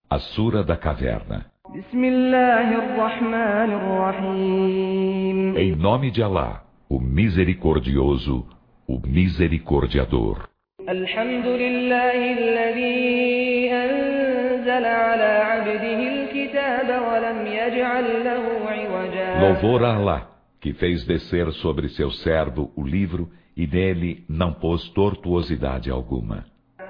A Sura da Caverna. Em nome de Alá, o Misericordioso, o Misericordiador. Louvor a Alá, que fez descer sobre seu servo o livro e nele não pôs tortuosidade alguma.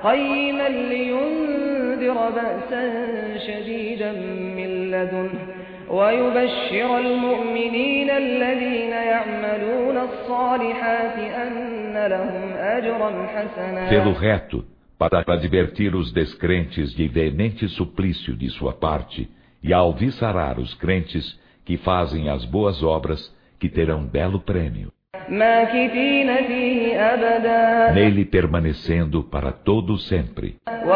ويبشر المؤمنين الذين يعملون الصالحات أن لهم أجرا حسنا. Pelo reto, para advertir os descrentes de veemente suplício de sua parte, e alviçarar os crentes que fazem as boas obras, que terão belo prêmio. Nele permanecendo para todo sempre.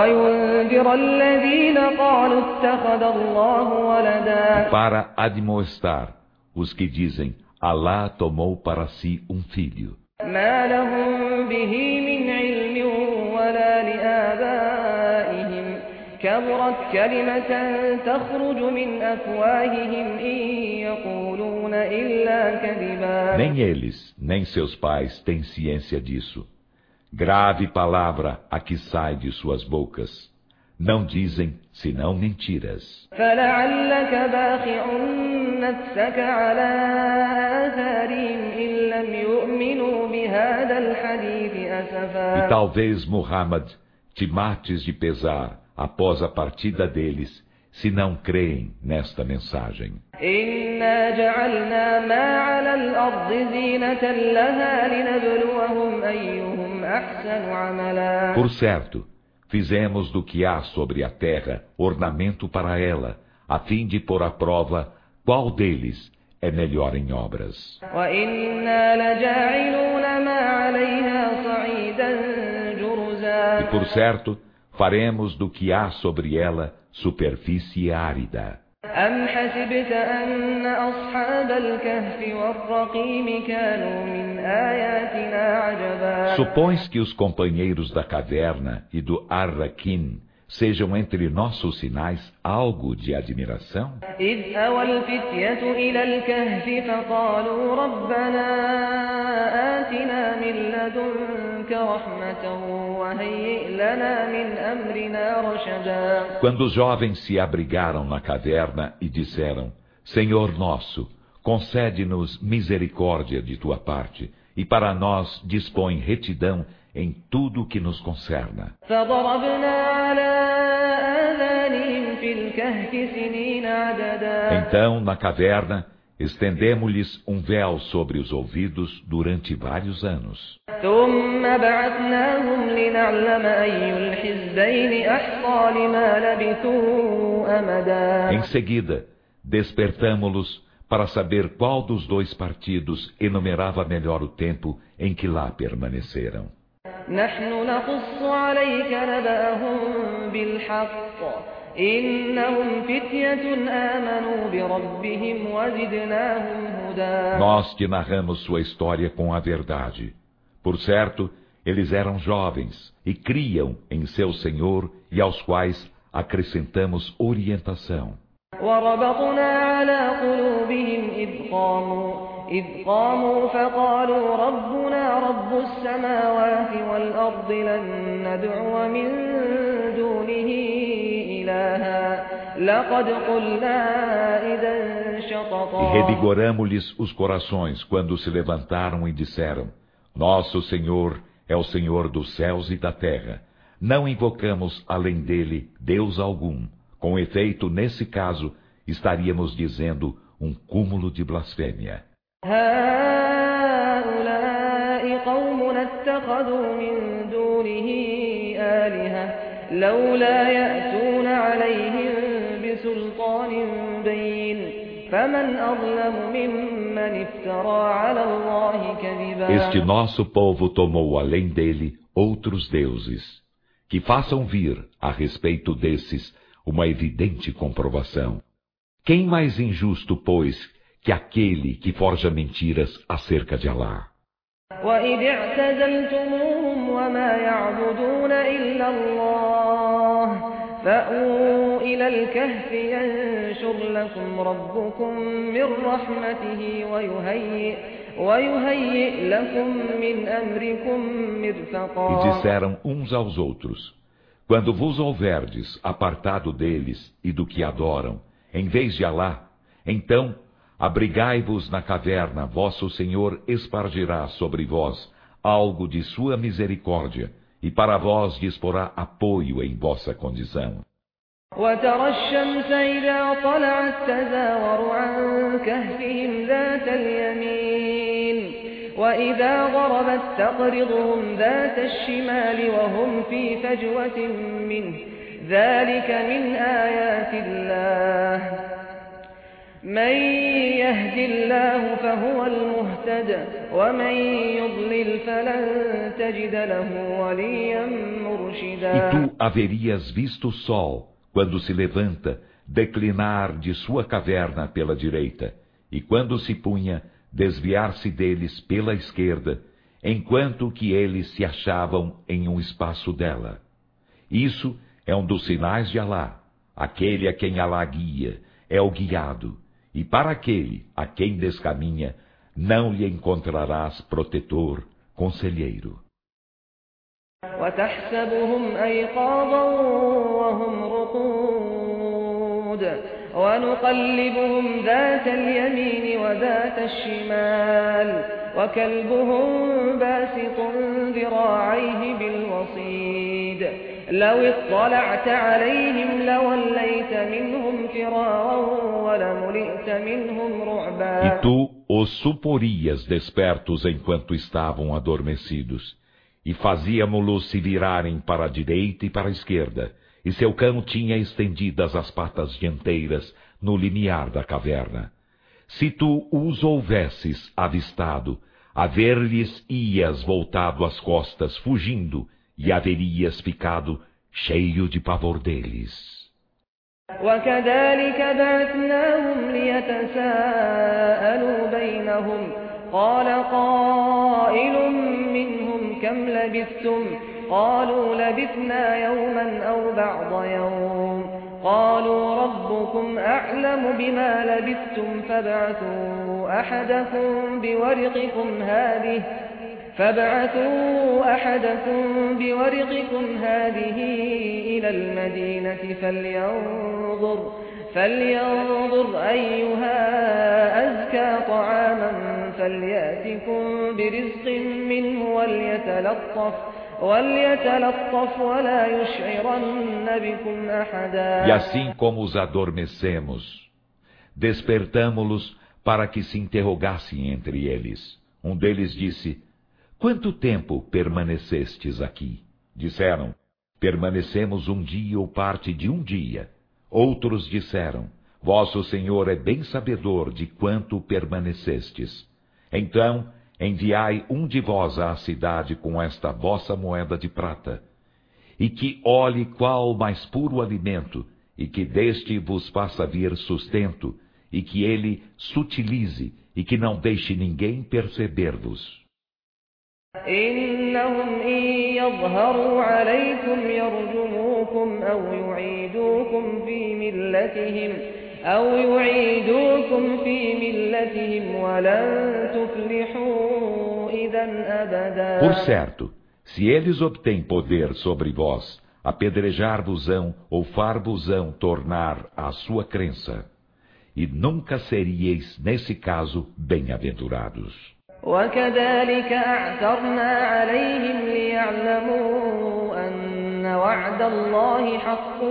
E para admoestar os que dizem, Alá tomou para si um filho. كبرت كلمة تخرج من أفواههم إن يقولون إلا كذبا. Nem eles, nem seus pais têm ciência disso. Grave palavra a que sai de suas bocas. Não dizem senão mentiras. فلعلك باخع نفسك على آثارهم إن لم يؤمنوا بهذا الحديث أسفا. E talvez, Muhammad, te mates de pesar após a partida deles, se não creem nesta mensagem. Por certo, fizemos do que há sobre a terra ornamento para ela, a fim de pôr à prova qual deles é melhor em obras. E por certo, faremos do que há sobre ela superfície árida. Supões que os companheiros da caverna e do Ar-Raquim sejam entre nossos sinais algo de admiração? Quando os jovens se abrigaram na caverna e disseram, Senhor nosso, concede-nos misericórdia de tua parte, e para nós dispõe retidão em tudo o que nos concerna. Então, na caverna, estendemos-lhes um véu sobre os ouvidos durante vários anos. Em seguida, despertamo-los para saber qual dos dois partidos enumerava melhor o tempo em que lá permaneceram. Nós te narramos sua história com a verdade. Por certo, eles eram jovens e criam em seu Senhor e aos quais acrescentamos orientação. إذ قاموا فقالوا ربنا رب السماوات والأرض لن ندعو من دونه إلها لقد قلنا إذا شططا. E revigoramo-lhes os corações quando se levantaram e disseram, Nosso Senhor é o Senhor dos céus e da terra. Não invocamos além dele Deus algum. Com efeito, nesse caso, estaríamos dizendo um cúmulo de blasfêmia. هؤلاء قومنا اتخذوا من دونه آلهة لولا يأتون عليهم بسلطان بين فمن أظلم ممن افترى على الله كذبا. Este nosso povo tomou além dele outros deuses, que façam vir a respeito desses uma evidente comprovação. Quem mais injusto, pois, que aquele que forja mentiras acerca de Alá. وَإِذِ اعْتَزَلْتُمُوهُمْ وَمَا يَعْبُدُونَ إِلَّا اللَّهَ فأووا إلى الكهف ينشر لكم ربكم من رحمته ويهيئ لكم من أمركم مرفقا. E disseram uns aos outros: quando vos houverdes apartado deles e do que adoram, em vez de Alá, então abrigai-vos na caverna, vosso Senhor espargirá sobre vós algo de sua misericórdia, e para vós disporá apoio em vossa condição. وترى الشمس إذا طلعت تزاور عن كهفهم ذات اليمين وإذا غربت تقرضهم ذات الشمال وهم في فجوة منه ذلك من آيات الله من يهد الله فهو المهتد ومن يضلل فلن تجد له وليا مرشدا. E tu haverias visto o sol, quando se levanta, declinar de sua caverna pela direita, e quando se punha, desviar-se deles pela esquerda, enquanto que eles se achavam em um espaço dela. Isso é um dos sinais de Alá. Aquele a quem Alá guia é o guiado, e para aquele a quem descaminha, não lhe encontrarás protetor, conselheiro. وتحسبهم أيقاظا وهم رقود ونقلبهم ذات اليمين وذات الشمال وكلبهم باسط ذراعيه بالوصيد لو اطلعت عليهم لوليت منهم فرارا ولملئت منهم رعبا. E tu os suporias despertos enquanto estavam adormecidos, e fazíamo-los se virarem para a direita e para a esquerda, e seu cão tinha estendidas as patas dianteiras no limiar da caverna. Se tu os houvesses avistado, a ver-lhes ias voltado as costas fugindo, e haverias ficado cheio de pavor deles. وكذلك بعثناهم ليتساءلوا بينهم قال قائل منهم كم لبثتم قالوا لبثنا يوما أو بعض يوم قالوا ربكم أعلم بما لبثتم فابعثوا أحدكم بورقكم هذه إلى المدينة فلينظر أيها أزكى طعاما فليأتكم برزق منه وليتلطف ولا يشعرن بكم أحدا. E assim como os adormecemos, despertamo-los para que se interrogassem entre eles. Um deles disse: quanto tempo permanecestes aqui? Disseram: permanecemos um dia ou parte de um dia. Outros disseram: vosso Senhor é bem sabedor de quanto permanecestes. Então, enviai um de vós à cidade com esta vossa moeda de prata, e que olhe qual mais puro alimento, e que deste vos faça vir sustento, e que ele sutilize, e que não deixe ninguém perceber-vos. إنهم إن يظهروا عليكم يرجموكم أو يعيدوكم في ملتهم ولن تفلحوا إذا أبدا. Por certo, se eles obtêm poder sobre vós, apedrejar-vos-ão ou far-vos-ão tornar a sua crença, e nunca seríeis, nesse caso, bem-aventurados. وكذلك أعثرنا عليهم ليعلموا أن وعد الله حق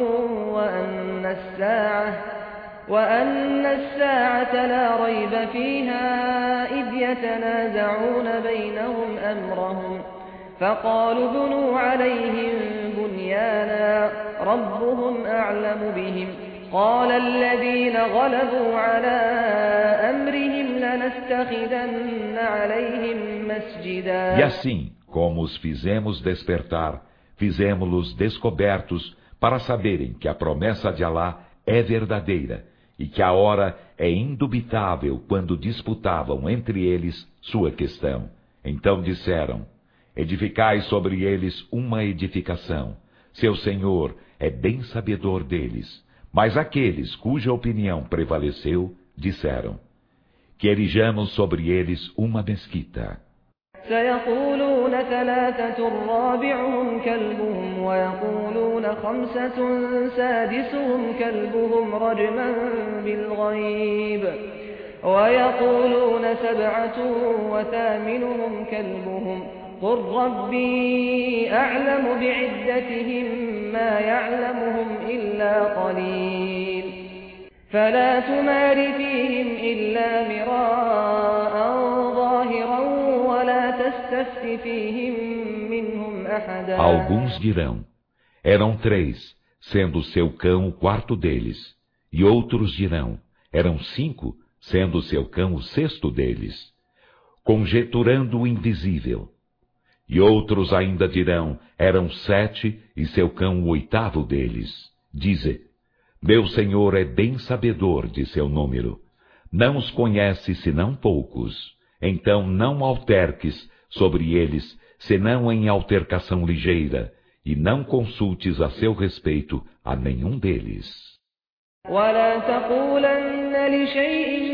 وأن الساعة لا ريب فيها إذ يتنازعون بينهم أمرهم فقالوا بنوا عليهم بنيانا ربهم أعلم بهم قال الذين غلبوا على أمرهم لنتخذن عليهم مسجدا. E assim, como os fizemos despertar, fizemos-los descobertos para saberem que a promessa de Alá é verdadeira e que a hora é indubitável quando disputavam entre eles sua questão. Então disseram: edificai sobre eles uma edificação. Seu Senhor é bem sabedor deles. Mas aqueles cuja opinião prevaleceu, disseram: que erijamos sobre eles uma mesquita. سيقولون ثلاثة رابعهم كلبهم ويقولون خمسة سادسهم كلبهم رجما بالغيب ويقولون سبعة وثامنهم كلبهم قل ربي أعلم بعدتهم ما يعلمهم إلا قليل فلا تمار فيهم إلا مراء ظاهرا ولا تستفت فيهم منهم أحدا. Alguns dirão: eram 3, sendo seu cão o quarto deles. E outros dirão: eram 5, sendo seu cão o sexto deles, conjeturando o invisível. E outros ainda dirão: eram 7, e seu cão o oitavo deles. Dize: meu Senhor é bem sabedor de seu número. Não os conhece senão poucos. Então não alterques sobre eles, senão em altercação ligeira, e não consultes a seu respeito a nenhum deles. ولا تقولن لشيء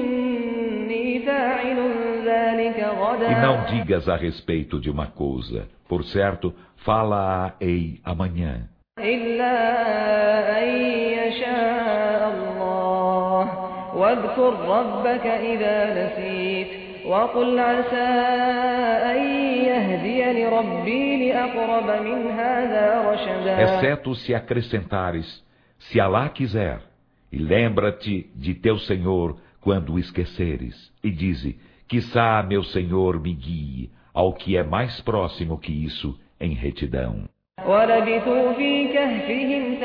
إني فاعل ذلك غدا. E não digas a respeito de uma coisa, por certo, fala-a-ei amanhã. إلا أن يشاء الله واذكر ربك إذا نسيت وقل عسى أن يهديني ربي لأقرب من هذا رشدا. Exceto se acrescentares, se Alá quiser, e lembra-te de teu Senhor quando o esqueceres, e dize: quiçá meu Senhor me guie ao que é mais próximo que isso em retidão. ولبثوا في كهفهم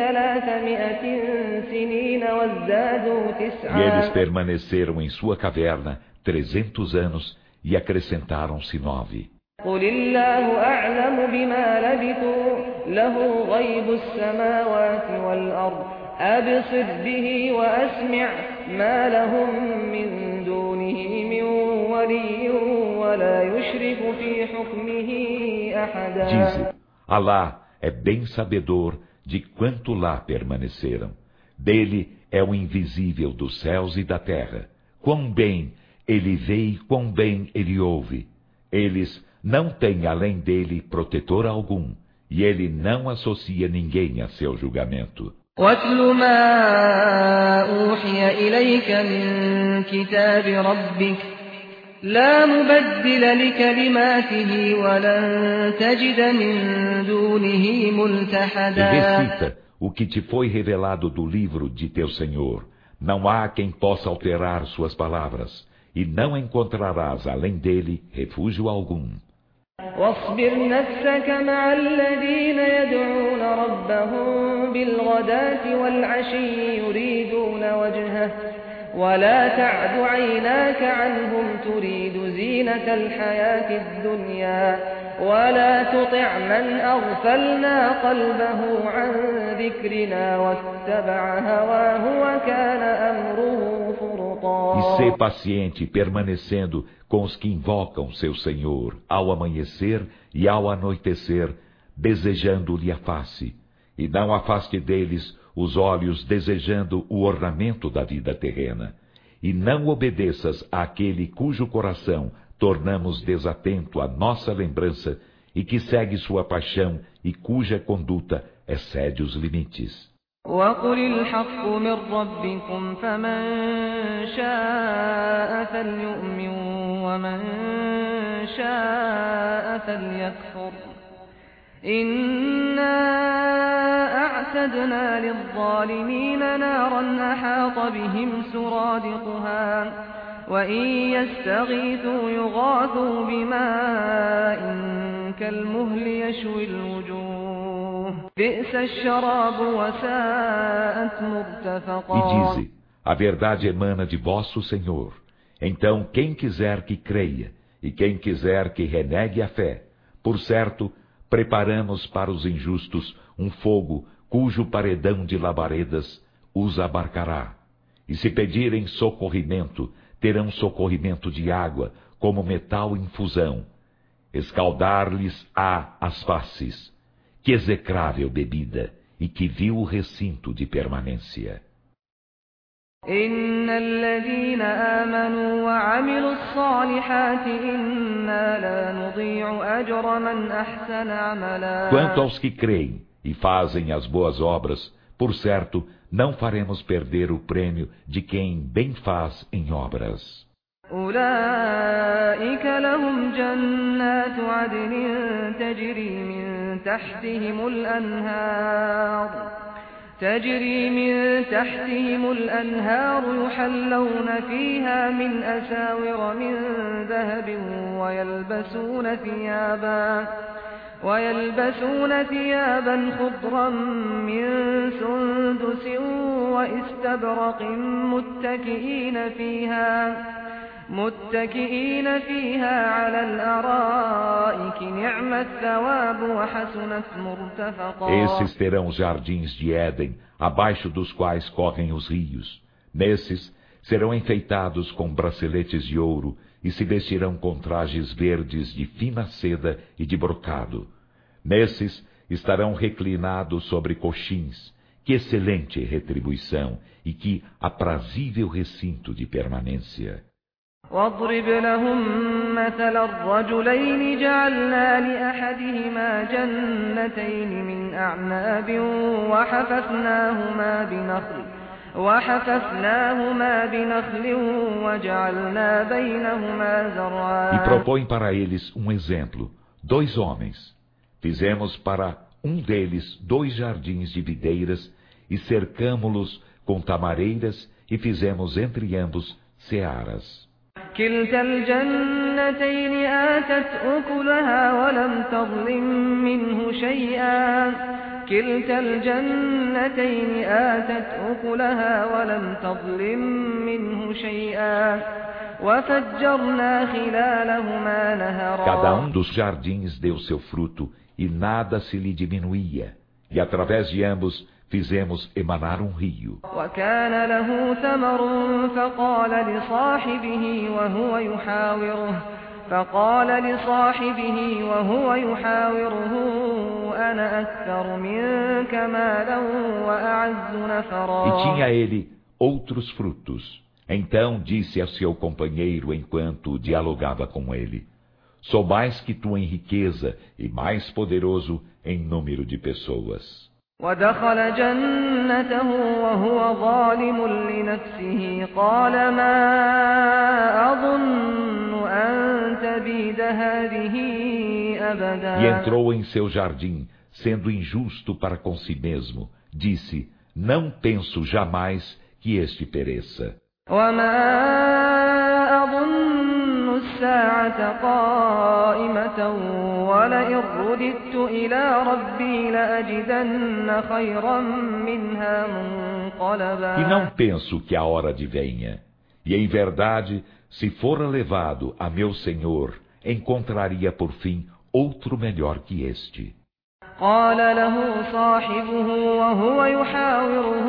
300 سنين وازدادوا E 9. eles permaneceram em sua caverna 300 anos e acrescentaram-se 9. قل الله أعلم بما لبثوا له غيب السماوات والأرض أبصر به وأسمع ما لهم من دونه من ولي ولا يشرك في حكمه أحدا. Dize: Alá é bem sabedor de quanto lá permaneceram. Dele é o invisível dos céus e da terra. Quão bem ele vê e quão bem ele ouve. Eles não têm além dele protetor algum, e ele não associa ninguém a seu julgamento. وَاتْلُ مَا أُوحِيَ إِلَيْكَ مِنْ كِتَابِ رَبِّكَ لَا مُبَدِّلَ لِكَلِمَاتِهِ وَلَنْ تَجِدَ مِنْ دُونِهِ مُلْتَحَدًا. E recita o que te foi revelado do livro de teu Senhor. Não há quem possa alterar suas palavras, e não encontrarás além dele refúgio algum. واصبر نفسك مع الذين يدعون ربهم بالغداة والعشي يريدون وجهه ولا تعد عيناك عنهم تريد زينة الحياة الدنيا ولا تطع من أغفلنا قلبه عن ذكرنا واتبع هواه وكان أمره فرطا. E ser paciente, permanecendo com os que invocam seu Senhor, ao amanhecer e ao anoitecer, desejando-lhe a face. E não afaste deles os olhos desejando o ornamento da vida terrena. E não obedeças àquele cujo coração tornamos desatento à nossa lembrança e que segue sua paixão e cuja conduta excede os limites. وَقُلِ الْحَقُّ مِنْ رَبِّكُمْ فَمَنْ شَاءَ فَلْيُؤْمِنْ وَمَنْ شَاءَ فَلْيَكْفُرْ إِنَّا أَعْتَدْنَا لِلظَّالِمِينَ نَارًا أَحَاطَ بِهِمْ سُرَادِقُهَا وَإِنْ يَسْتَغِيثُوا يُغَاثُوا بِمَاءٍ كَالْمُهْلِ يَشْوِي الْوُجُوهَ بِئْسَ الشَّرَابُ وَسَاءَتْ مُرْتَفَقًا. E dize: a verdade emana de vosso Senhor. Então quem quiser que creia, e quem quiser que renegue a fé, por certo, preparamos para os injustos um fogo cujo paredão de labaredas os abarcará. E se pedirem socorrimento, terão socorrimento de água, como metal em fusão. Escaldar-lhes-á as faces. Que execrável bebida! e que viu o recinto de permanência. إن الذين آمنوا وعملوا الصالحات إنا لا نضيع أجر من أحسن عملا. Quanto aos que creem e fazem as boas obras, por certo, não faremos perder o prêmio de quem bem faz em obras. أولئك لهم جنات عدن تجري من تحتهم الأنهار يحلون فيها من أساور من ذهب ويلبسون ثيابا خضرا من سندس واستبرق متكئين فيها على الأرائك نعم الثواب وحسنت مرتفقا. Esses terão os jardins de Éden, abaixo dos quais correm os rios. Nesses serão enfeitados com braceletes de ouro e se vestirão com trajes verdes de fina seda e de brocado. Nesses estarão reclinados sobre coxins. Que excelente retribuição e que aprazível recinto de permanência. واضرب لهم مثل الرجلين جعلنا لأحدهما جنتين من أعناب وحففناهما بنخل وجعلنا بينهما زرعا. E propõe para eles um exemplo. 2 homens. Fizemos para um deles 2 jardins de videiras e cercamo-los com tamareiras e fizemos entre ambos searas. كلتا الجنتين آتت أكلها ولم تظلم منه شيئا وفجرنا خلالهما نهرا. Cada um dos jardins deu seu fruto e nada se lhe diminuía. E através de ambos fizemos emanar um rio. وكان له ثمر فقال لصاحبه وهو يحاوره أنا أكثر منك مالا وأعز نفرا. E tinha ele outros frutos. Então disse a seu companheiro enquanto dialogava com ele: sou mais que tu em riqueza e mais poderoso em número de pessoas. ودخل جنته وهو ظالم لنفسه قال ما أظن أن تبيد هذه أبدا. E entrou em seu jardim, sendo injusto para com si mesmo. Disse: não penso jamais que este pereça. وما أظن الساعة قائمة ولئن رددت إلى ربي لأجدن خيرا منها منقلبا. E não penso que a hora advenha. E em verdade, se for levado a meu Senhor, encontraria por fim outro melhor que este. قال له صاحبه وهو يحاوره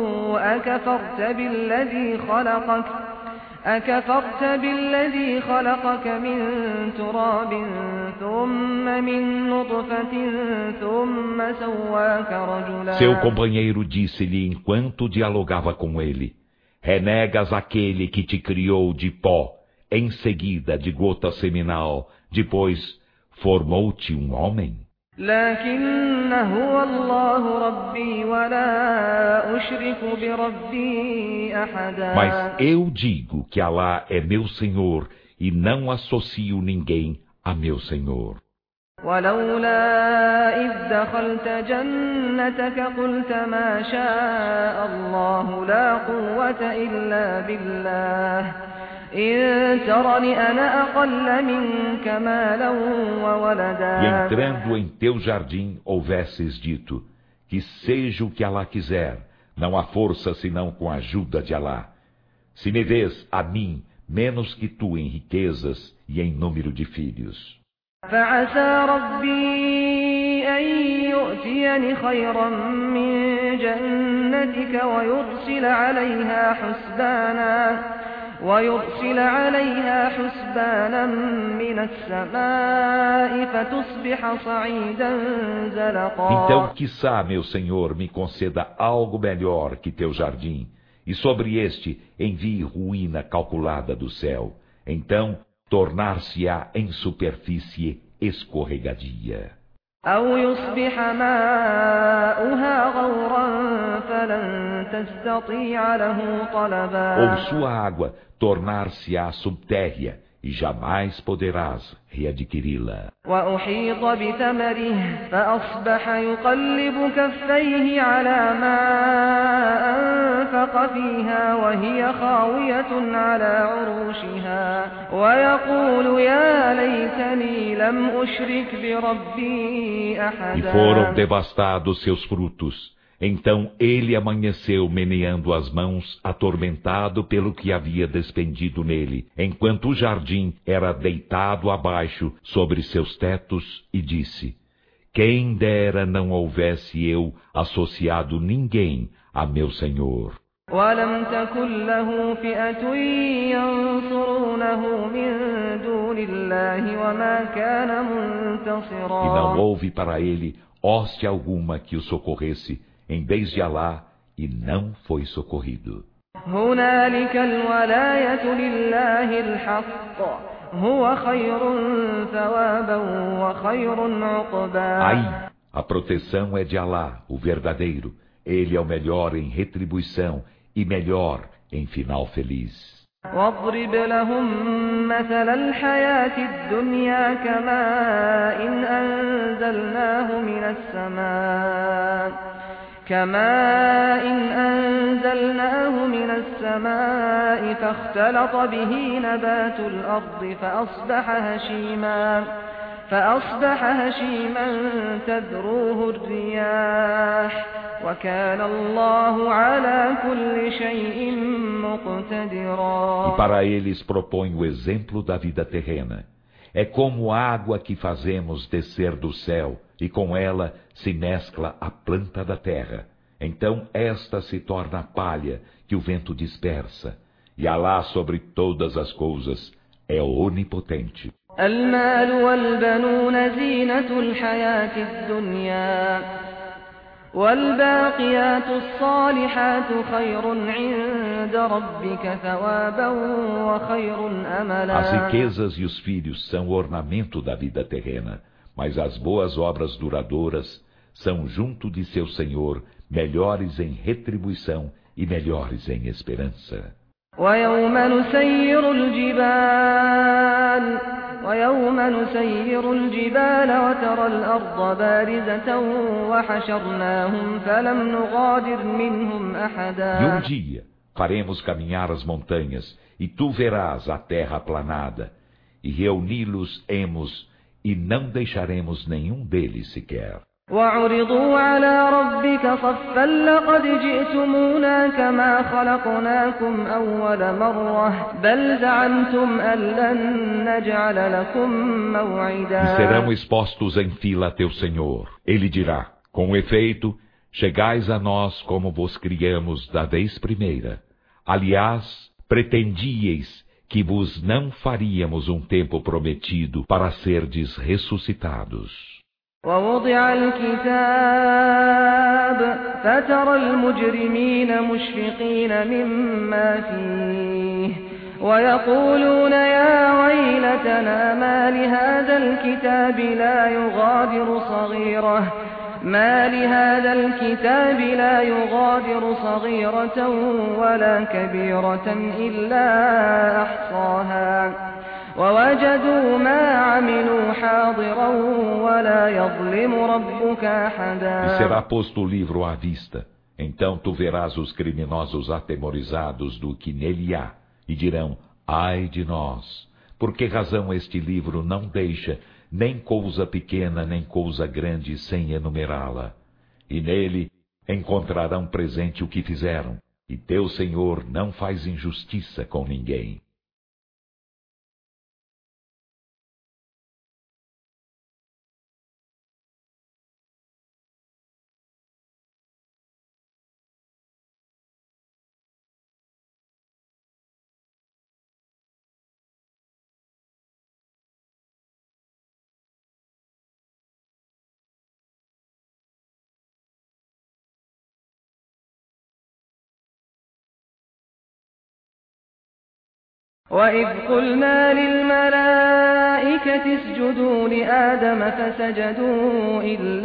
أكفرت بالذي خلقك من تراب ثم من نطفة ثم سواك رجلا. Seu companheiro disse-lhe enquanto dialogava com ele: renegas aquele que te criou de pó, em seguida de gota seminal, depois formou-te um homem? لكن هو الله ربي ولا أشرك بربي أحدا. Mas eu digo que Alá é meu Senhor e não associo ninguém a meu Senhor. ولولا إذ دخلت جنتك قلت ما شاء الله لا قوة إلا بالله إن ترني أنا أقل منك مالا وولدا. E entrando em teu jardim houvesses dito: que seja o que Alá quiser, não há força senão com a ajuda de Alá. Se me vês a mim menos que tu em riquezas e em número de filhos. فعسى ربي أن يؤتيني خيرا من جنتك ويرسل عليها حسبانا ويرسل عليها حسبانا من السماء فتصبح صعيدا زلقا. Então, quiçá, meu Senhor, me conceda algo melhor que teu jardim, e sobre este envie ruína calculada do céu. Então, tornar-se-á em superfície escorregadia. أو يصبح ماؤها غورا فلن تستطيع له طلبا. Ou sua água tornar-se-á subtérrea, e jamais poderás readquiri-la. وأحيط بثمره فأصبح يقلب كفيه على ما أنفق فيها وهي خاوية على عروشها ويقول يا ليتني لم أشرك بربي E foram أحدا. devastados seus frutos. Então ele amanheceu meneando as mãos, atormentado pelo que havia despendido nele, enquanto o jardim era deitado abaixo sobre seus tetos, e disse: quem dera não houvesse eu associado ninguém a meu Senhor. ولم تكن له فئة ينصرونه من دون الله وما كان E não منتصرا. houve para ele hoste alguma que o socorresse, em vez de Alá, e não foi socorrido. هنالك الولاية لله الحق هو خير ثوابا وخير عقبا. Aí, a proteção é de Alá, o verdadeiro. Ele é o melhor em retribuição e melhor em final feliz. واضرب لهم مثل الحياة الدنيا كماء أنزلناه من السماء فاختلط به نبات الأرض فأصبح هشيما تذروه الرياح وكان الله على كل شيء مقتدرا. E para eles propõe o exemplo da vida terrena. É como água que fazemos descer do céu, e com ela se mescla a planta da terra. Então esta se torna palha que o vento dispersa. E Alá sobre todas as coisas é onipotente. المال والبنون زينة الحياة الدنيا والباقيات الصالحات خير عند ربك ثوابا وخير أملا. As riquezas e os filhos são ornamento da vida terrena, mas as boas obras duradouras são junto de seu Senhor melhores em retribuição e melhores em esperança. ويوم نسير الجبال وترى الأرض بارزة وحشرناهم فلم نغادر منهم أحدا. E um dia faremos caminhar as montanhas, e tu verás a terra aplanada, e reuni-los-emos, e não deixaremos nenhum deles sequer. وعرضوا على ربك صفا لقد جئتمونا كما خلقناكم أول مرة بل زعمتم أن لن نجعل لكم موعدا. E serão expostos em fila a teu Senhor. Ele dirá: com efeito, chegais a nós como vos criamos da vez primeira. Aliás, pretendíeis que vos não faríamos um tempo prometido para serdes ressuscitados. ووضع الكتاب فترى المجرمين مشفقين مما فيه ويقولون يا ويلتنا ما لهذا الكتاب لا يغادر صغيرة ولا كبيرة إلا أحصاها ووجدوا ما عملوا حاضرا ولا يظلم ربك أحدا. E será posto o livro à vista. Então tu verás os criminosos atemorizados do que nele há, e dirão: ai de nós! Por que razão este livro não deixa nem coisa pequena nem coisa grande sem enumerá-la? E nele encontrarão presente o que fizeram, e teu Senhor não faz injustiça com ninguém. وَإِذْ قُلْنَا لِلْمَلَائِكَةِ اسْجُدُوا لِآدَمَ فَسَجَدُوا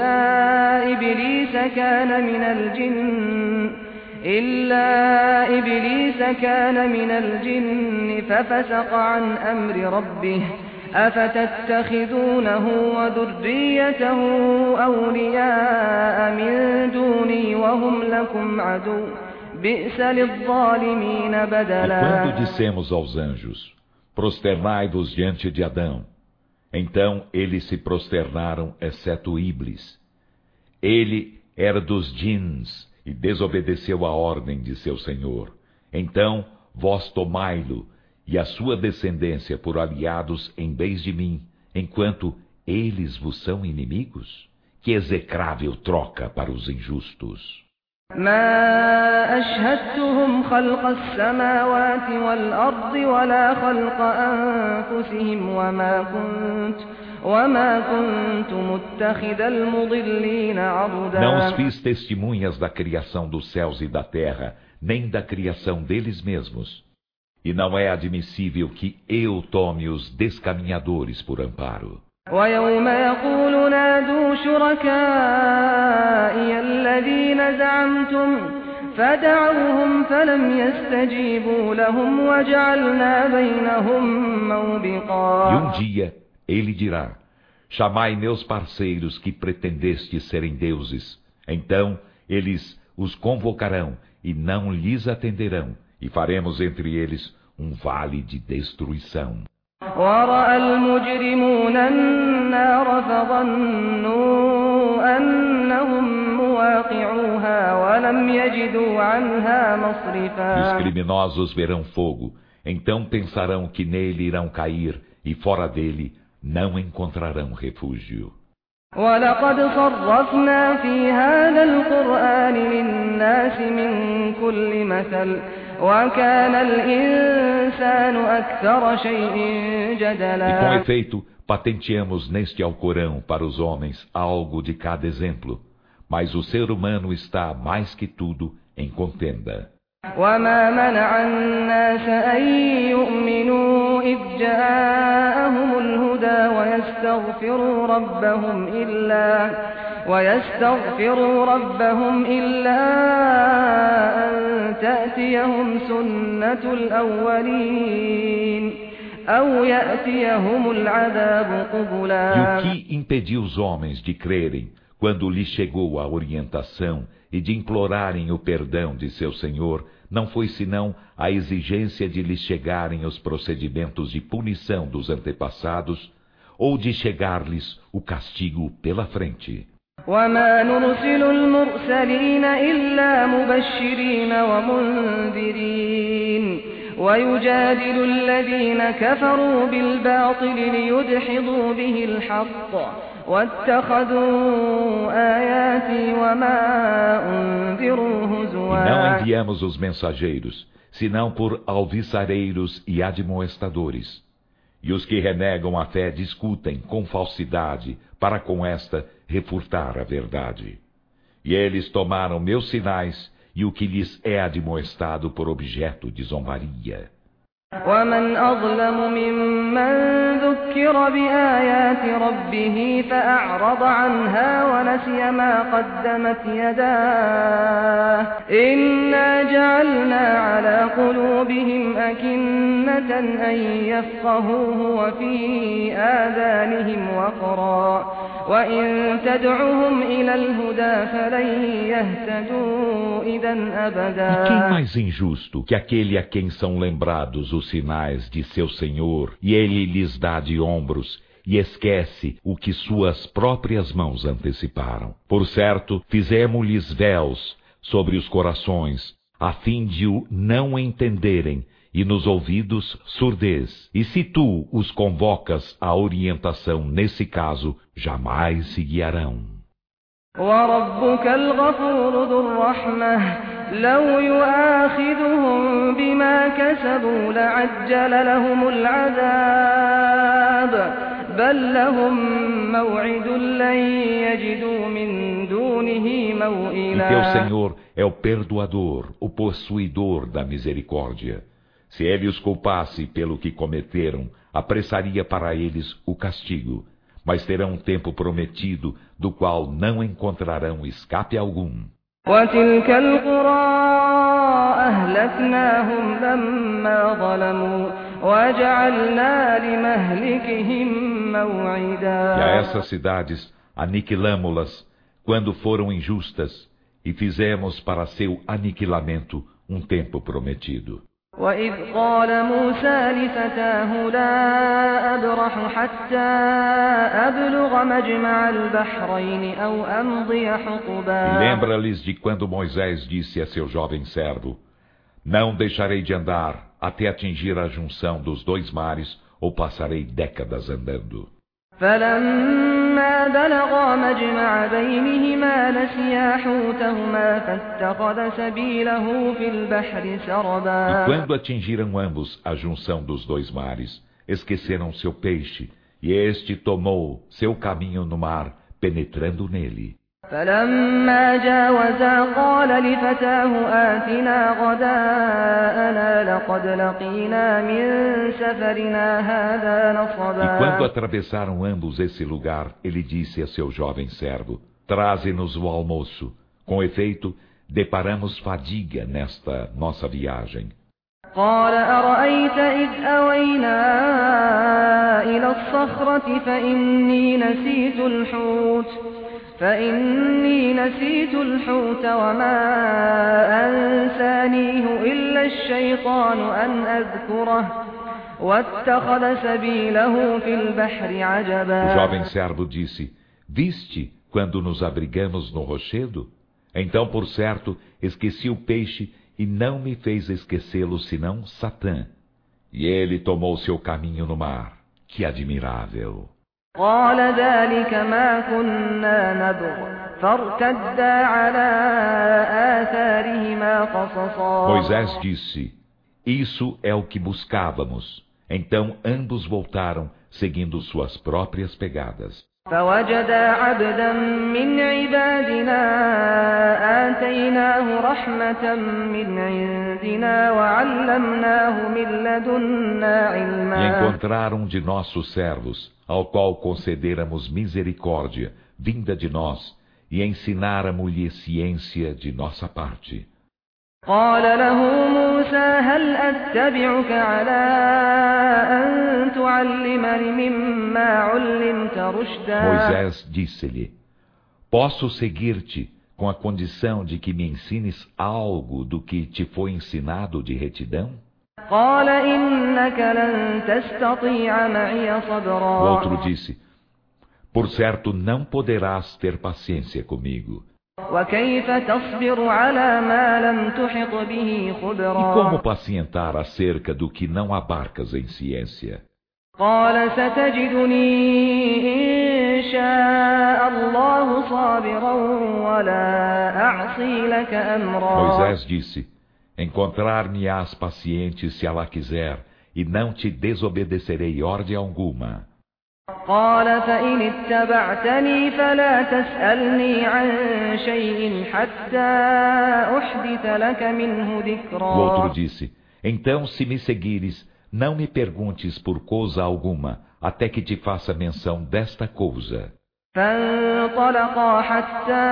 إِلَّا إِبْلِيسَ كَانَ مِنَ الْجِنِّ فَفَسَقَ عَنْ أَمْرِ رَبِّهِ أَفَتَتَّخِذُونَهُ وَذُرِّيَّتَهُ أَوْلِيَاءَ مِن دُونِي وَهُمْ لَكُمْ عَدُوٌّ بِئْسَ لِلظَّالِمِينَ E بَدَلًا. quando dissemos aos anjos, prosternai-vos diante de Adão, então eles se prosternaram, exceto Iblis. Ele era dos djinns e desobedeceu a ordem de seu Senhor. Então vós tomai-lo e a sua descendência por aliados em vez de mim, enquanto eles vos são inimigos? Que execrável troca para os injustos! مَا أَشْهَدتُّهُمْ خَلْقَ السَّمَاوَاتِ وَالْأَرْضِ وَلَا خَلْقَ أَنفُسِهِمْ وَمَا كُنتُ مُتَّخِذَ الْمُضِلِّينَ عَضُدًا. Não os fiz testemunhas da criação dos céus e da terra, nem da criação deles mesmos. E não é admissível que eu tome os descaminhadores por amparo. وَيَوْمَ يَقُولُ نَادُوا شُرَكَائِيَ الَّذِينَ زَعَمْتُمْ فَدَعَوْهُمْ فَلَمْ يَسْتَجِيبُوا لَهُمْ وَجَعَلْنَا بَيْنَهُمْ مَوْبِقًا. E um dia ele dirá: chamai meus parceiros que pretendestes serem deuses. Então eles os convocarão e não lhes atenderão, e faremos entre eles um vale de destruição. وَرَأَى الْمُجْرِمُونَ النَّارَ فَظَنُّوا أَنَّهُمْ مُوَاقِعُوهَا وَلَمْ يَجِدُوا عَنْهَا E os مَصْرِفًا. criminosos verão fogo, então pensarão que nele irão cair, e fora dele não encontrarão refúgio. وَلَقَدْ صَرَّفْنَا فِي هَذَا الْقُرْآنِ لِلنَّاسِ مِنْ كُلِّ مَثَلٍ وَكَانَ الْإِنسَانُ أَكْثَرَ شَيْءٍ E com جَدَلًا. efeito, patenteamos neste Alcorão para os homens algo de cada exemplo, mas o ser humano está, mais que tudo, em contenda. وَمَا مَنَعَ النَّاسَ أَن يُؤْمِنُوا إِذْ جَاءَهُمُ الْهُدَىٰ وَيَسْتَغْفِرُوا رَبَّهُمْ إِلَّا أَن تَأْتِيَهُمْ سُنَّةُ الْأَوَّلِينَ أَوْ يَأْتِيَهُمُ الْعَذَابُ E o قُبُلًا. que impediu os homens de crerem quando lhes chegou a orientação e de implorarem o perdão de seu Senhor, não foi senão a exigência de lhes chegarem os procedimentos de punição dos antepassados, ou de chegar-lhes o castigo pela frente. وَمَا نُرْسِلُ الْمُرْسَلِينَ إِلَّا مُبَشِّرِينَ وَمُنذِرِينَ وَيُجَادِلُ الَّذِينَ كَفَرُوا بِالْبَاطِلِ لِيُدْحِضُوا بِهِ الْحَقَّ وَاتَّخَذُوا آيَاتِي وَمَا أُنذِرُوا E não هُزُوًا. enviamos os mensageiros, senão por alviçareiros e admoestadores. E os que renegam a fé discutem com falsidade, para com esta refutar a verdade. E eles tomaram meus sinais e o que lhes é admoestado por objeto de zombaria. وَمَنْ أَظْلَمُ مِمَّنْ ذُكِّرَ بِآيَاتِ رَبِّهِ فَأَعْرَضَ عَنْهَا وَنَسِيَ مَا قَدَّمَتْ يَدَاهُ إِنَّا جَعَلْنَا عَلَى قُلُوبِهِمْ أَكِنَّةً أَن يَفْقَهُوهُ وَفِي آذَانِهِمْ وَقْرًا وَإِن تَدْعُهُمْ إِلَى الْهُدَىٰ فَلَن يَهْتَدُوا إِذًا E quem أَبَدًا. mais injusto que aquele a quem são lembrados os sinais de seu Senhor, e ele lhes dá de ombros, e esquece o que suas próprias mãos anteciparam? Por certo, fizemos-lhes véus sobre os corações, a fim de o não entenderem, e nos ouvidos surdez. E se tu os convocas à orientação nesse caso, jamais se guiarão. وَرَبُّكَ الْغَفُورُ ذُو الرَّحْمَةِ لَوْ يُؤَاخِذُهُم بِمَا كَسَبُوا لَعَجَّلَ لَهُمُ الْعَذَابَ بَل لَّهُم مَّوْعِدٌ لَّن يَجِدُوا مِن دُونِهِ E teu مَوْئِلًا. Senhor é o perdoador, o possuidor da misericórdia. Se ele os culpasse pelo que cometeram, apressaria para eles o castigo, mas terão um tempo prometido, do qual não encontrarão escape algum. وتلك القرى أهلكناهم لما ظلموا وجعلنا لمهلكهم موعدا. E a essas cidades aniquilamo-las quando foram injustas, e fizemos para seu aniquilamento um tempo prometido. وإذ قال موسى لفتاه لا أبرح حتى أبلغ مجمع البحرين أو أمضي حقبا. E lembra-lhes de quando Moisés disse a seu jovem servo: Não deixarei de andar até atingir a junção dos dois mares, ou passarei décadas andando. فلما بلغا مجمع بينهما نسيا حوتهما فاتخذ سبيله في البحر سربا. E quando atingiram ambos a junção dos dois mares, esqueceram seu peixe, e este tomou seu caminho no mar, penetrando nele. فلما جاوزا قال لفتاه آتنا غداءنا لقد لقينا من سفرنا هذا E quando نصبا. atravessaram ambos esse lugar, ele disse a seu jovem servo: Traze-nos o almoço. Com efeito, deparamos fadiga nesta nossa viagem. قال أرأيت إذ أوينا إلى الصخرة فإني نسيت الحوت وما أنسانيه إلا الشيطان أن أذكره واتخذ سبيله في البحر عجبا. O jovem servo disse: Viste quando nos abrigamos no rochedo? Então, por certo, esqueci o peixe e não me fez esquecê-lo senão Satã. E ele tomou seu caminho no mar. Que admirável! قال ذلك ما كنا نبغ فارتدا على آثارهما قصصا. Moisés disse: Isso é o que buscávamos. Então ambos voltaram, seguindo suas próprias pegadas. فوجدا عبدا من عبادنا آتيناه رحمة من عندنا وعلمناه من لدنا E علما. encontraram de nossos servos, ao qual concederamos misericórdia, vinda de nós, e ensináramos-lhe ciência de nossa parte. قال له موسى هل أتبعك على أن تعلمني مما علمت رشدا. Moisés disse-lhe: Posso seguir-te com a condição de que me ensines algo do que te foi ensinado de retidão? قال إنك لن تستطيع معي صبرا. O outro disse: Por certo não poderás ter paciência comigo. وكيف تصبر على ما لم تحط به E خبرا. como pacientar acerca do que não abarcas em ciência? قال ستجدني إن شاء الله صابرا ولا أعصي لك أمرا. Moisés disse: Encontrar-me-ás paciente se Allah quiser, e não te desobedecerei ordem alguma. قال فإن اتبعتني فلا تسألني عن شيء حتى أحدث لك منه O ذكرا. outro disse: Então, se me seguires, não me perguntes por coisa alguma, até que te faça menção desta coisa. فانطلقا حتى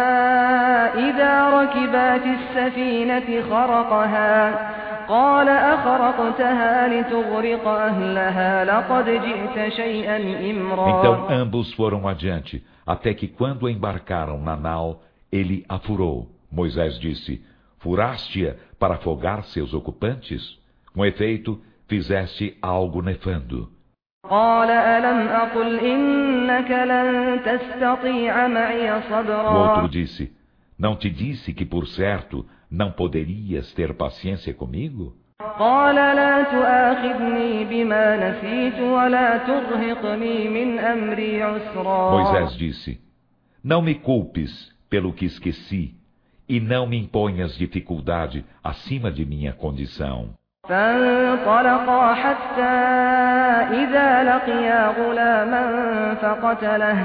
إذا ركبا في السفينة خرقها قال أخرقتها لتغرق أهلها لقد جئت شيئا إمرا. Então ambos foram adiante, até que quando embarcaram na nau, ele a furou. Moisés disse: Furaste-a para afogar seus ocupantes? Com efeito, fizeste algo nefando. قال ألم أقل إنك لن تستطيع معي O صبرا. outro disse: Não te disse que, por certo, não poderias ter paciência comigo? قال لا تؤاخذني بما نسيت ولا ترهقني من أمري عسرا. Moisés disse: Não me culpes pelo que esqueci, e não me imponhas dificuldade acima de minha condição. فانطلقا حتى إذا لقيا غلاما فقتله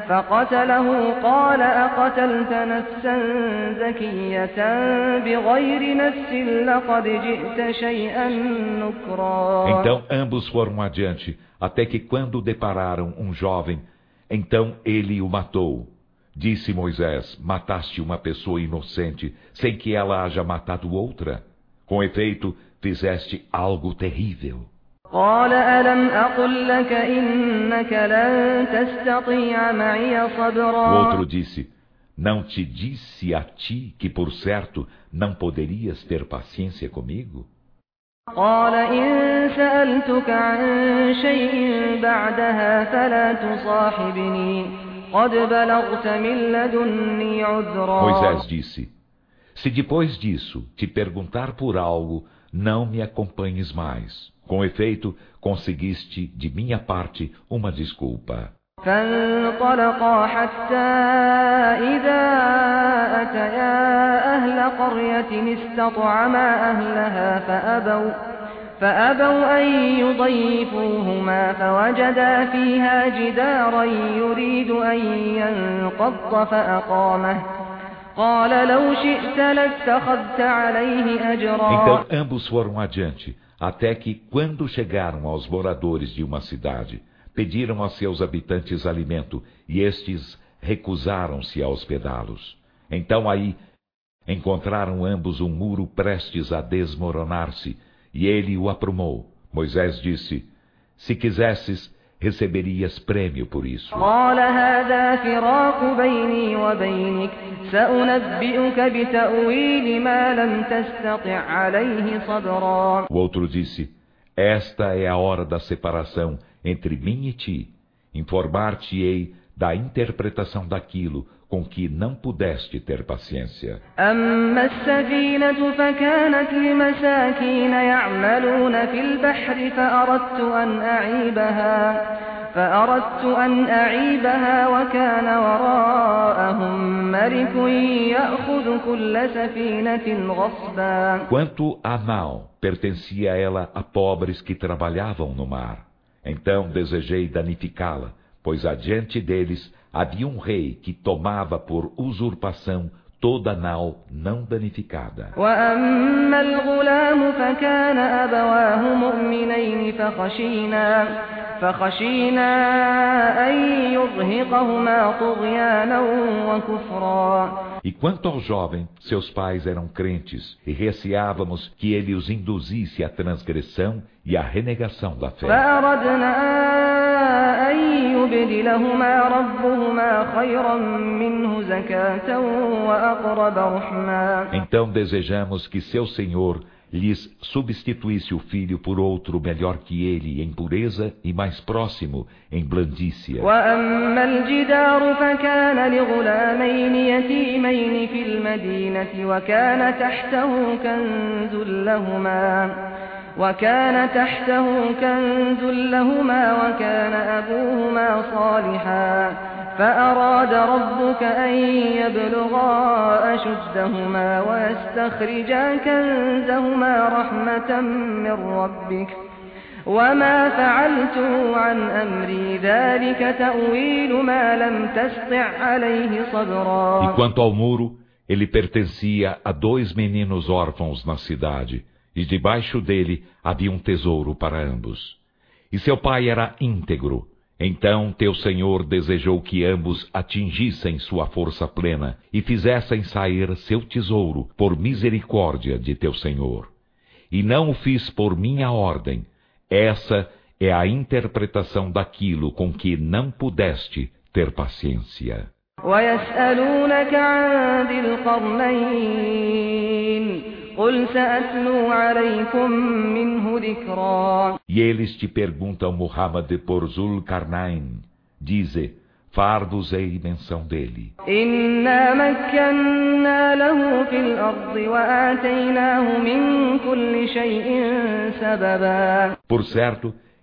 فقتله قال أقتلت نفسا زكية بغير نفس لقد جئت شيئا نكرا. Então ambos foram adiante, até que quando depararam um jovem, então ele o matou. Disse Moisés: mataste uma pessoa inocente, sem que ela haja matado outra. Com efeito, fizeste algo terrível. قال ألم أقل لك إنك لن تستطيع معي صبرا. O outro disse: não te disse a ti que, por certo, não poderias ter paciência comigo? قال إن سألتك عن شيء بعدها فلا تصاحبني قد بلغت من لدني عذرا. Moisés disse: se depois disso te perguntar por algo, não me acompanhes mais. Com efeito, conseguiste de minha parte uma desculpa. فانطلقا حتى إذا أتيا أهل قرية استطعما أهلها فأبوا أن يضيفوهما فوجدا فيها جدارا يريد أن ينقض فأقامه قال لو شئت لاتخذت عليه أجرا. Então ambos foram adiante, até que, quando chegaram aos moradores de uma cidade, pediram a seus habitantes alimento, e estes recusaram-se a hospedá-los. Então aí encontraram ambos um muro prestes a desmoronar-se, e ele o aprumou. Moisés disse: se quisesses, receberias prêmio por isso. قال هذا فراق بيني وبينك سأنبئك بتأويل ما لم تستطع عليه صبرا. O outro disse: esta é a hora da separação entre mim e ti. Informar-te-ei da interpretação daquilo com que não pudeste ter paciência. أما السفينة فكانت لمساكين يعملون في البحر فأردت أن أعيبها وكان وراءهم ملك يأخذ كل سفينة غصبا. Quanto à nau, pertencia ela a pobres que trabalhavam no mar. Então desejei danificá-la, pois adiante deles havia um rei que tomava por usurpação toda a nau não danificada. وأما الغلام فكان أبواه مؤمنين فخشينا أن يرهقهما طغيانا وكفرا. E quanto ao jovem, seus pais eram crentes, e receávamos que ele os induzisse à transgressão e à renegação da fé. فأردنا أن يبدلهما ربهما خيرا منه زكاة وأقرب رحما. Então desejamos que seu Senhor lhes substituísse o filho por outro melhor que ele em pureza e mais próximo em blandícia. وأما الجدار فكان لغلامين يتيمين في المدينة وكان تحته كنز لهما وكان أبوهما صالحا فأراد ربك أن يبلغا أشدهما ويستخرجا كنزهما رحمة من ربك وما فعلته عن أمري ذلك تأويل ما لم تسطع عليه صبرا. E quanto ao muro, ele pertencia a 2 meninos órfãos na cidade, e debaixo dele havia um tesouro para ambos. E seu pai era íntegro. Então teu Senhor desejou que ambos atingissem sua força plena e fizessem sair seu tesouro por misericórdia de teu Senhor. E não o fiz por minha ordem. Essa é a interpretação daquilo com que não pudeste ter paciência. ويسألونك عن ذي القرنين قل سأتلو عليكم منه ذكرا. E eles te perguntam, Muhammad, por Zul-Karnain. Dize, far-vos-ei menção dele. إنا مكنا له في الأرض وآتيناه من كل شيء سببا. Por certo,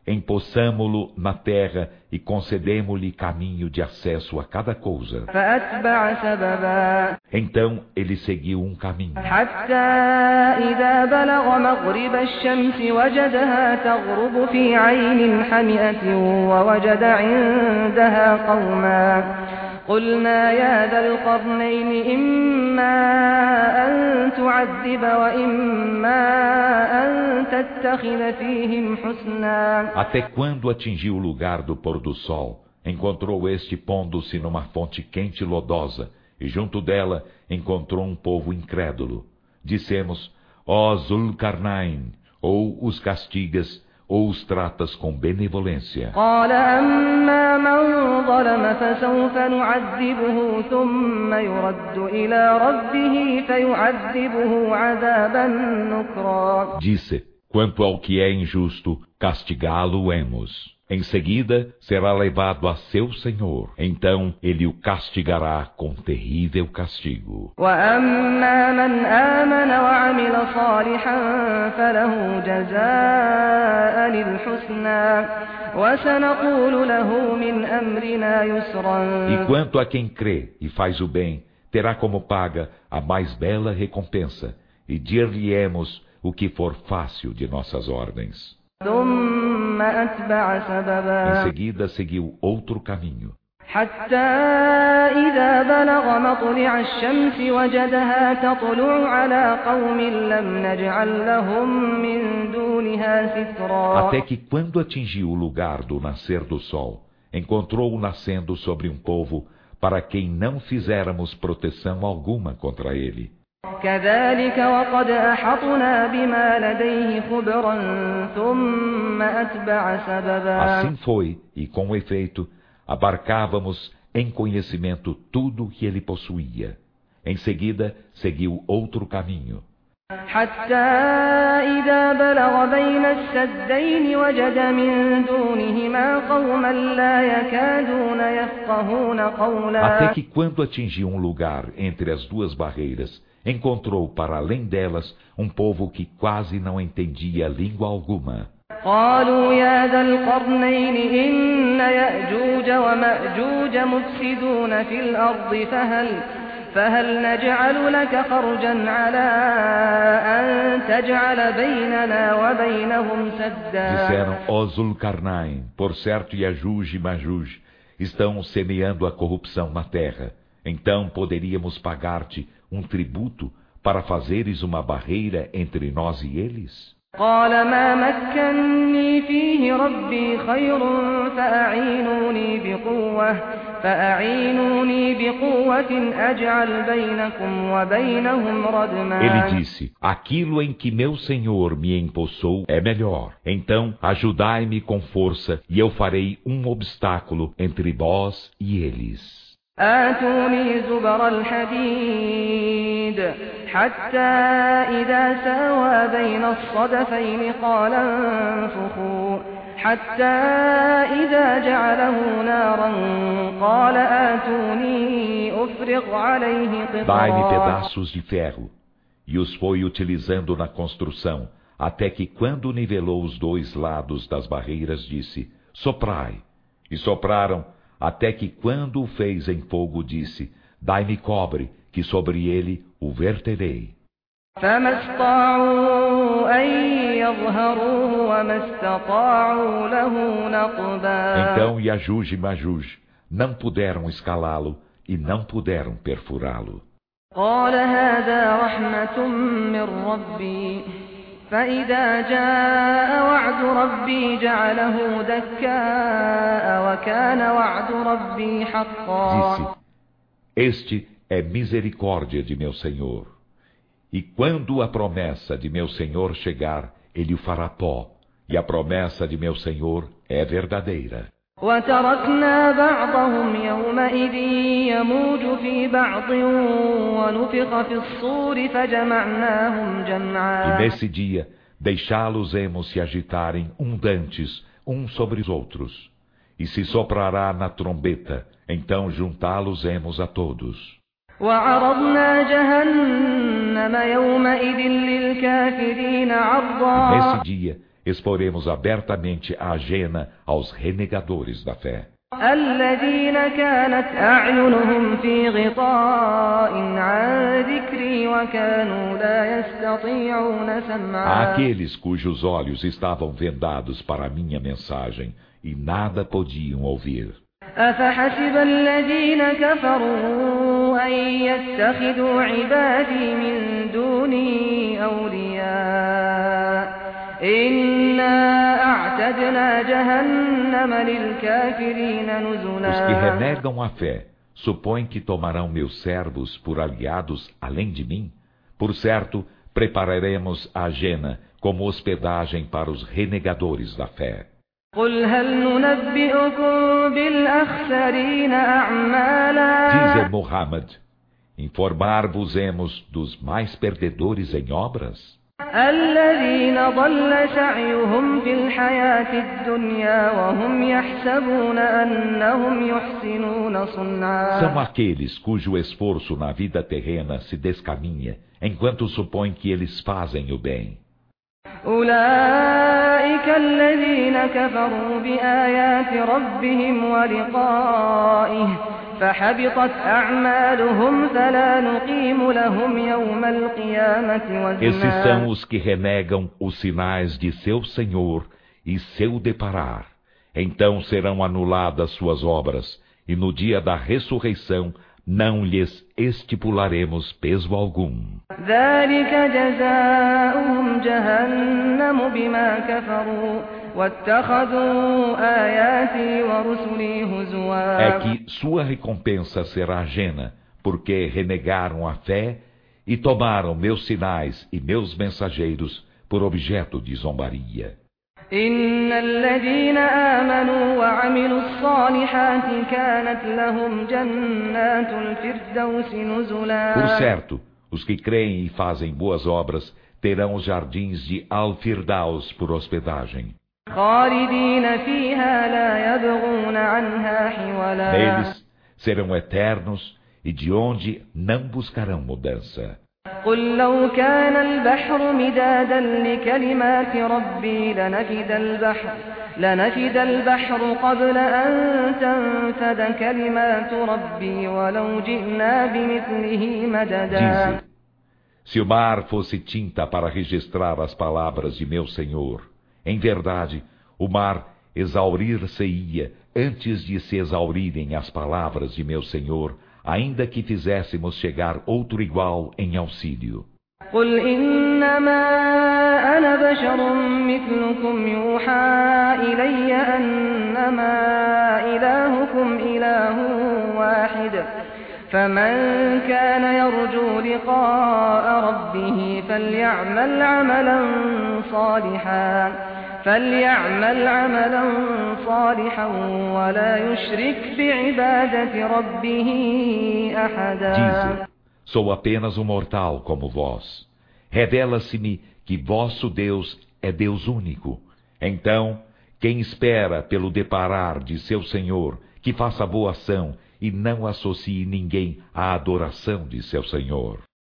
empossamo-lo na terra e concedemo-lhe caminho de acesso a cada coisa. فأتبع سببا Então ele seguiu um caminho, حتى إذا بلغ مغرب الشمس وجدها تغرب في عين حمئة ووجد عندها قوما قلنا يا ذا القرنين إما أن تعذب وإما أن تتخذ فيهم حسنا. até quando atingiu o lugar do pôr do sol, encontrou este pondo-se numa fonte quente e lodosa, e junto dela encontrou um povo incrédulo. Dissemos, ó Zulkarnain, ou os castigas, ou os tratas com benevolência. قال أما من ظلم فسوف نعذبه ثم يرد إلى ربه فيعذبه عذابا نكرا. Disse, quanto ao que é injusto, castigá-lo-emos. Em seguida, será levado a seu Senhor. Então, ele o castigará com terrível castigo. وأما من آمن وعمل صالحا فله جزاء الحسنى وسنقول له من أمرنا يسرا. E quanto a quem crê e faz o bem, terá como paga a mais bela recompensa, e dir-lhe-emos o que for fácil de nossas ordens. ثم أتبع Em سببا seguida, seguiu outro caminho, حتى إذا بلغ مطلع الشمس وجدها تطلع على قوم لم نجعل لهم من دونها سترا. até que quando atingiu o lugar do nascer do sol, encontrou-o nascendo sobre um povo para quem não fizéramos proteção alguma contra ele. كذلك وقد أحطنا بما لديه خبرا ثم أتبع سببا. Assim foi, e com efeito, abarcávamos em conhecimento tudo o que ele possuía. Em seguida, seguiu outro caminho, حتى إذا بلغ بين السدين وجد من دونهما قوما لا يكادون يفقهون قولا. até que quando atingiu um lugar entre as duas barreiras, encontrou para além delas um povo que quase não entendia língua alguma. قالوا يا ذا القرنين إن يأجوج ومأجوج مفسدون في الأرض فهل نجعل لك خرجا على أن تجعل بيننا وبينهم سدا. Disseram, ó Zulkarnain, por certo Yajuj e Majuj estão semeando a corrupção na terra. Então poderíamos pagar-te um tributo para fazeres uma barreira entre nós e eles? قال ما مكني فيه ربي خير فأعينوني بقوة أجعل بينكم وبينهم ردما. Ele disse, aquilo em que meu Senhor me empossou é melhor. Então ajudai-me com força e eu farei um obstáculo entre vós e eles. آتوني زبر الحديد حتى إذا ساوى بين الصدفين قال انفخوا حتى إذا جعله نارا قال آتوني أفرغ عليه Dai-me قطرا. pedaços de ferro. E os foi utilizando na construção, até que quando nivelou os dois lados das barreiras, disse, soprai. E sopraram, até que quando o fez em fogo, disse, dai-me cobre, que sobre ele o verterei. فما استطاعوا أن يظهروه وما استطاعوا له نقبا. Então Yajuj e Majuj não puderam escalá-lo e não puderam perfurá-lo. قال هذا رحمة من ربي فإذا جاء وعد ربي جعله دكاء وكان وعد ربي حقا. Disse, este é misericórdia de meu Senhor. E quando a promessa de meu Senhor chegar, ele o fará pó. E a promessa de meu Senhor é verdadeira. وتركنا بعضهم يومئذ يموج في بعض ونفخ في الصور فجمعناهم E جمعا. nesse dia, deixá-los-emos se agitarem dantes, uns sobre os outros. E se soprará na trombeta, então juntá-los-emos a todos. وعرضنا جهنم يومئذ للكافرين عرضا. Nesse dia, exporemos abertamente a ajena aos renegadores da fé. الذين كانت أعينهم في غطاء عن ذكري وكانوا لا يستطيعون سمعا. Aqueles cujos olhos estavam vendados para a minha mensagem e nada podiam ouvir. أفحسب الذين كفروا أن يتخذوا عبادي من دوني أولياء إنا أعتدنا جهنم للكافرين نزلا. Os que renegam a fé supõem que tomarão meus servos por aliados além de mim? Por certo, prepararemos a Jena como hospedagem para os renegadores da fé. قل هل ننبئكم بالأخسرين أعمالا. Dize Muhammad, informar-vos-emos dos mais perdedores em obras? الذين ضل سعيهم في الحياة الدنيا وهم يحسبون أنهم يحسنون صنعا. São aqueles cujo esforço na vida terrena se descaminha, enquanto supõem que eles fazem o bem. أولئك الذين كفروا بآيات ربهم ولقائه فحبطت أعمالهم فلا نقيم لهم يوم القيامة وزنا. Esses são os que renegam os sinais de seu Senhor e seu deparar. Então serão anuladas suas obras, e no dia da ressurreição não lhes estipularemos peso algum. ذلك جزاؤهم جهنم بما كفروا واتخذوا آياتي ورسلي هزوا. É que sua recompensa será ajena, porque renegaram a fé e tomaram meus sinais e meus mensageiros por objeto de zombaria. إن الذين آمنوا وعملوا الصالحات كانت لهم جنات الفردوس نزلا. Por certo, os que creem e fazem boas obras terão os jardins de Al-Firdaus por hospedagem. خالدين فيها لا يبغون عنها حولا. Neles serão eternos e de onde não buscarão mudança. قل لو كان البحر مدادا لكلمات ربي لنفد البحر قبل أن تنفد كلمات ربي ولو جئنا بمثله مددا. Dize, se o mar fosse tinta para registrar as palavras de meu Senhor, em verdade, o mar exaurir-se-ia antes de se exaurirem as palavras de meu Senhor, ainda que fizéssemos chegar outro igual em auxílio. قل إنما أنا بشر مثلكم يوحى إلي أنما إلهكم إله واحد فمن كان يرجو لقاء ربه فليعمل عملا صالحا ولا يشرك بعبادة ربه أحدا. Dize, sou apenas um mortal como vós. Revela-se-me que vosso Deus é Deus único. Então, quem espera pelo deparar de seu Senhor, que faça boa ação e não associe ninguém à adoração de seu Senhor.